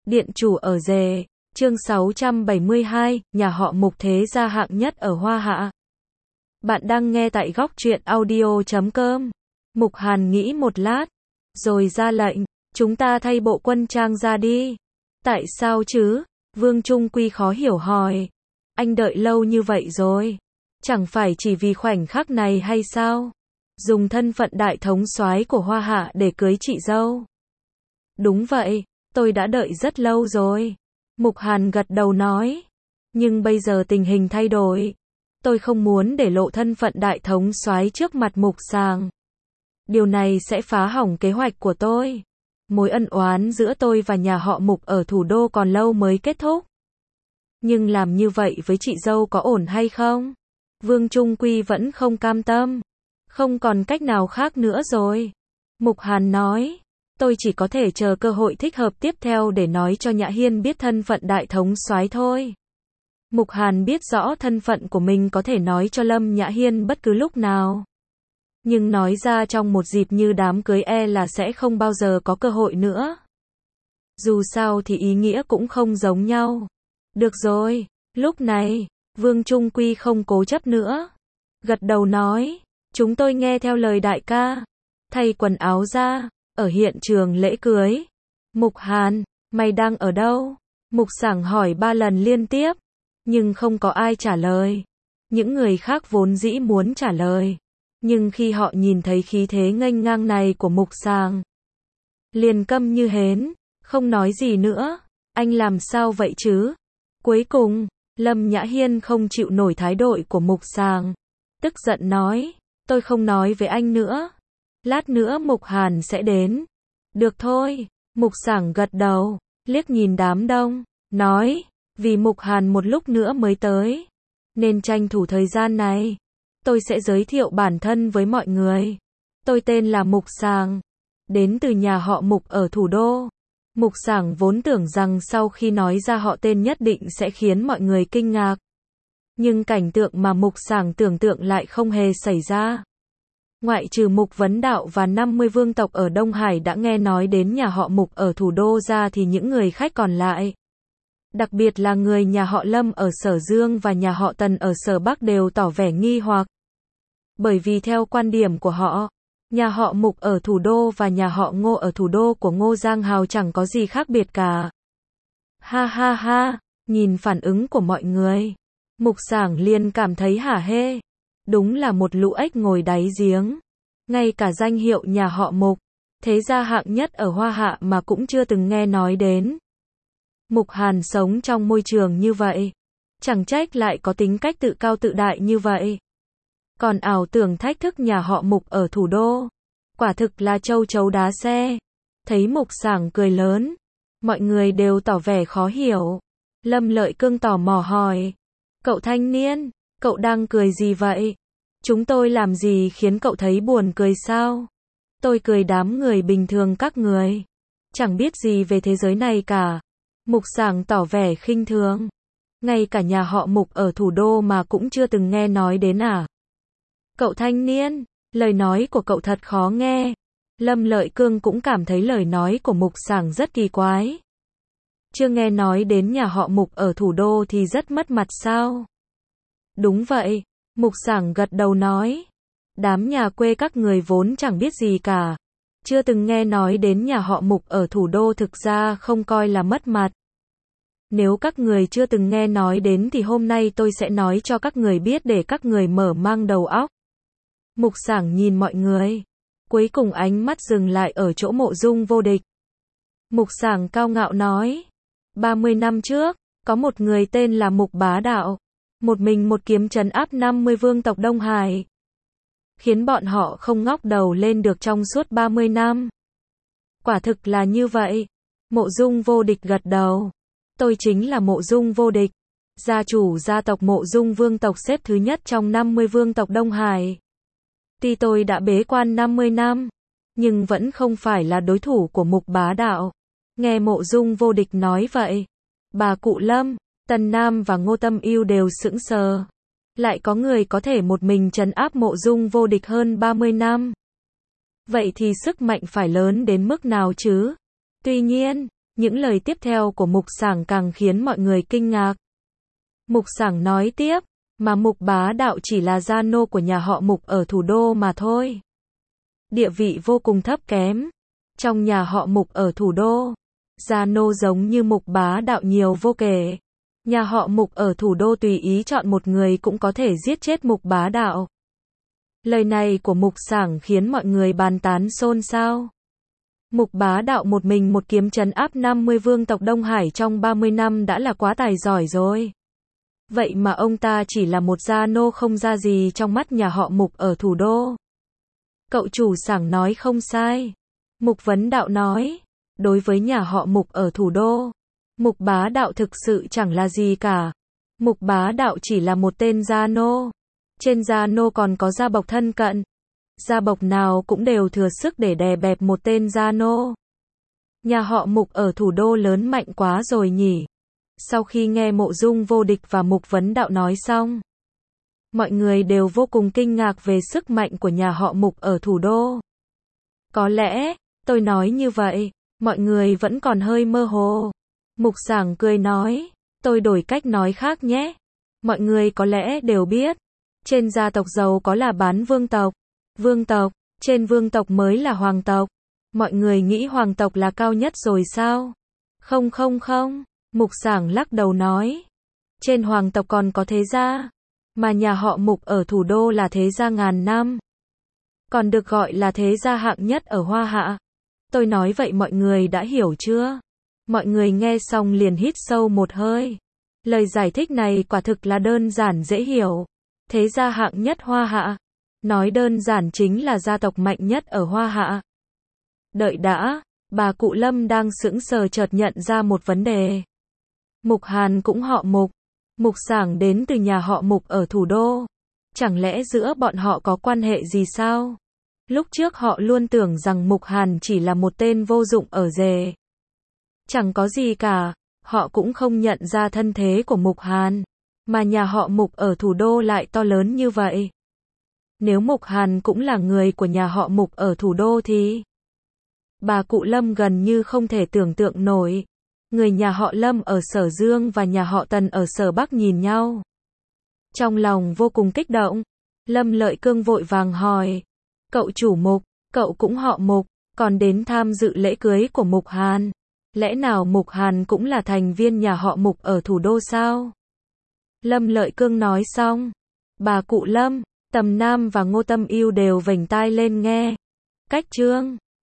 Điện chủ ở rể, chương 672, nhà họ Mục thế gia hạng nhất ở Hoa Hạ. Bạn đang nghe tại góc truyện audio.com. Mục Hàn nghĩ một lát, rồi ra lệnh, chúng ta thay bộ quân trang ra đi. Tại sao chứ? Vương Trung Quy khó hiểu hỏi. Anh đợi lâu như vậy rồi. Chẳng phải chỉ vì khoảnh khắc này hay sao? Dùng thân phận đại thống soái của Hoa Hạ để cưới chị dâu. Đúng vậy, tôi đã đợi rất lâu rồi. Mục Hàn gật đầu nói. Nhưng bây giờ tình hình thay đổi. Tôi không muốn để lộ thân phận đại thống soái trước mặt Mục Sàng. Điều này sẽ phá hỏng kế hoạch của tôi. Mối ân oán giữa tôi và nhà họ Mục ở thủ đô còn lâu mới kết thúc. Nhưng làm như vậy với chị dâu có ổn hay không? Vương Trung Quy vẫn không cam tâm. Không còn cách nào khác nữa rồi. Mục Hàn nói. Tôi chỉ có thể chờ cơ hội thích hợp tiếp theo để nói cho Nhã Hiên biết thân phận đại thống soái thôi. Mục Hàn biết rõ thân phận của mình có thể nói cho Lâm Nhã Hiên bất cứ lúc nào. Nhưng nói ra trong một dịp như đám cưới là sẽ không bao giờ có cơ hội nữa. Dù sao thì ý nghĩa cũng không giống nhau. Được rồi, lúc này, Vương Trung Quy không cố chấp nữa. Gật đầu nói, chúng tôi nghe theo lời đại ca. Thay quần áo ra, ở hiện trường lễ cưới. Mục Hàn, mày đang ở đâu? Mục Sảng hỏi 3 lần liên tiếp, nhưng không có ai trả lời. Những người khác vốn dĩ muốn trả lời, nhưng khi họ nhìn thấy khí thế nghênh ngang này của Mục Sàng, liền câm như hến, không nói gì nữa. Anh làm sao vậy chứ? Cuối cùng, Lâm Nhã Hiên không chịu nổi thái độ của Mục Sàng, tức giận nói, tôi không nói với anh nữa. Lát nữa Mục Hàn sẽ đến. Được thôi, Mục Sảng gật đầu, liếc nhìn đám đông, nói, vì Mục Hàn một lúc nữa mới tới, nên tranh thủ thời gian này, tôi sẽ giới thiệu bản thân với mọi người. Tôi tên là Mục Sàng, đến từ nhà họ Mục ở thủ đô. Mục Sảng vốn tưởng rằng sau khi nói ra họ tên nhất định sẽ khiến mọi người kinh ngạc. Nhưng cảnh tượng mà Mục Sảng tưởng tượng lại không hề xảy ra. Ngoại trừ Mục Vấn Đạo và 50 vương tộc ở Đông Hải đã nghe nói đến nhà họ Mục ở thủ đô ra thì những người khách còn lại, đặc biệt là người nhà họ Lâm ở Sở Dương và nhà họ Tần ở Sở Bắc đều tỏ vẻ nghi hoặc. Bởi vì theo quan điểm của họ, nhà họ Mục ở thủ đô và nhà họ Ngô ở thủ đô của Ngô Giang Hào chẳng có gì khác biệt cả. Ha ha ha, nhìn phản ứng của mọi người, Mục Sảng liền cảm thấy hả hê. Đúng là một lũ ếch ngồi đáy giếng. Ngay cả danh hiệu nhà họ Mục, thế gia hạng nhất ở Hoa Hạ mà cũng chưa từng nghe nói đến. Mục Hàn sống trong môi trường như vậy, chẳng trách lại có tính cách tự cao tự đại như vậy. Còn ảo tưởng thách thức nhà họ Mục ở thủ đô, quả thực là châu chấu đá xe. Thấy Mục Sảng cười lớn, mọi người đều tỏ vẻ khó hiểu. Lâm Lợi Cương tò mò hỏi, cậu thanh niên, cậu đang cười gì vậy? Chúng tôi làm gì khiến cậu thấy buồn cười sao? Tôi cười đám người bình thường các người. Chẳng biết gì về thế giới này cả. Mục Sảng tỏ vẻ khinh thường. Ngay cả nhà họ Mục ở thủ đô mà cũng chưa từng nghe nói đến à? Cậu thanh niên, lời nói của cậu thật khó nghe. Lâm Lợi Cương cũng cảm thấy lời nói của Mục Sảng rất kỳ quái. Chưa nghe nói đến nhà họ Mục ở thủ đô thì rất mất mặt sao? Đúng vậy, Mục Sảng gật đầu nói. Đám nhà quê các người vốn chẳng biết gì cả. Chưa từng nghe nói đến nhà họ Mục ở thủ đô thực ra không coi là mất mặt. Nếu các người chưa từng nghe nói đến thì hôm nay tôi sẽ nói cho các người biết để các người mở mang đầu óc. Mục Sảng nhìn mọi người. Cuối cùng ánh mắt dừng lại ở chỗ Mộ Dung Vô Địch. Mục Sảng cao ngạo nói. 30 năm trước, có một người tên là Mục Bá Đạo. Một mình một kiếm trấn áp 50 vương tộc Đông Hải. Khiến bọn họ không ngóc đầu lên được trong suốt 30 năm. Quả thực là như vậy. Mộ Dung Vô Địch gật đầu. Tôi chính là Mộ Dung Vô Địch. Gia chủ gia tộc Mộ Dung vương tộc xếp thứ nhất trong 50 vương tộc Đông Hải. Tuy tôi đã bế quan 50 năm, nhưng vẫn không phải là đối thủ của Mục Bá Đạo. Nghe Mộ Dung Vô Địch nói vậy, bà cụ Lâm, Tần Nam và Ngô Tâm Ưu đều sững sờ. Lại có người có thể một mình trấn áp Mộ Dung Vô Địch hơn 30 năm. Vậy thì sức mạnh phải lớn đến mức nào chứ? Tuy nhiên, Những lời tiếp theo của Mục Sảng càng khiến mọi người kinh ngạc. Mục Sảng nói tiếp, mà Mục Bá Đạo chỉ là gia nô của nhà họ Mục ở thủ đô mà thôi. Địa vị vô cùng thấp kém. Trong nhà họ Mục ở thủ đô, gia nô giống như Mục Bá Đạo nhiều vô kể. Nhà họ Mục ở thủ đô tùy ý chọn một người cũng có thể giết chết Mục Bá Đạo. Lời này của Mục Sảng khiến mọi người bàn tán xôn xao. Mục Bá Đạo một mình một kiếm trấn áp 50 vương tộc Đông Hải trong 30 năm đã là quá tài giỏi rồi. Vậy mà ông ta chỉ là một gia nô không ra gì trong mắt nhà họ Mục ở thủ đô. Cậu chủ Sảng nói không sai. Mục Vấn Đạo nói, đối với nhà họ Mục ở thủ đô, Mục Bá Đạo thực sự chẳng là gì cả. Mục Bá Đạo chỉ là một tên gia nô. Trên gia nô còn có gia bộc thân cận. Gia bộc nào cũng đều thừa sức để đè bẹp một tên gia nô. Nhà họ Mục ở thủ đô lớn mạnh quá rồi nhỉ. Sau khi nghe Mộ Dung Vô Địch và Mục Vấn Đạo nói xong, mọi người đều vô cùng kinh ngạc về sức mạnh của nhà họ Mục ở thủ đô. Có lẽ, tôi nói như vậy, mọi người vẫn còn hơi mơ hồ. Mục Sảng cười nói, tôi đổi cách nói khác nhé. Mọi người có lẽ đều biết, trên gia tộc giàu có là bán vương tộc. Vương tộc, trên vương tộc mới là hoàng tộc. Mọi người nghĩ hoàng tộc là cao nhất rồi sao? Không không không, Mục Sảng lắc đầu nói. Trên hoàng tộc còn có thế gia, mà nhà họ Mục ở thủ đô là thế gia ngàn năm. Còn được gọi là thế gia hạng nhất ở Hoa Hạ. Tôi nói vậy mọi người đã hiểu chưa? Mọi người nghe xong liền hít sâu một hơi. Lời giải thích này quả thực là đơn giản dễ hiểu. Thế gia hạng nhất Hoa Hạ. Nói đơn giản chính là gia tộc mạnh nhất ở Hoa Hạ. Đợi đã, bà cụ Lâm đang sững sờ chợt nhận ra một vấn đề. Mục Hàn cũng họ Mục. Mục Sảng đến từ nhà họ Mục ở thủ đô. Chẳng lẽ giữa bọn họ có quan hệ gì sao? Lúc trước họ luôn tưởng rằng Mục Hàn chỉ là một tên vô dụng ở rể. Chẳng có gì cả, họ cũng không nhận ra thân thế của Mục Hàn. Mà nhà họ Mục ở thủ đô lại to lớn như vậy. Nếu Mục Hàn cũng là người của nhà họ Mục ở thủ đô thì... Bà cụ Lâm gần như không thể tưởng tượng nổi. Người nhà họ Lâm ở Sở Dương và nhà họ Tần ở Sở Bắc nhìn nhau. Trong lòng vô cùng kích động. Lâm Lợi Cương vội vàng hỏi. Cậu chủ Mục, cậu cũng họ Mục, còn đến tham dự lễ cưới của Mục Hàn. Lẽ nào Mục Hàn cũng là thành viên nhà họ Mục ở thủ đô sao? Lâm Lợi Cương nói xong. Bà cụ Lâm, Tầm Nam và Ngô Tâm Ưu đều vểnh tai lên nghe. Cách chương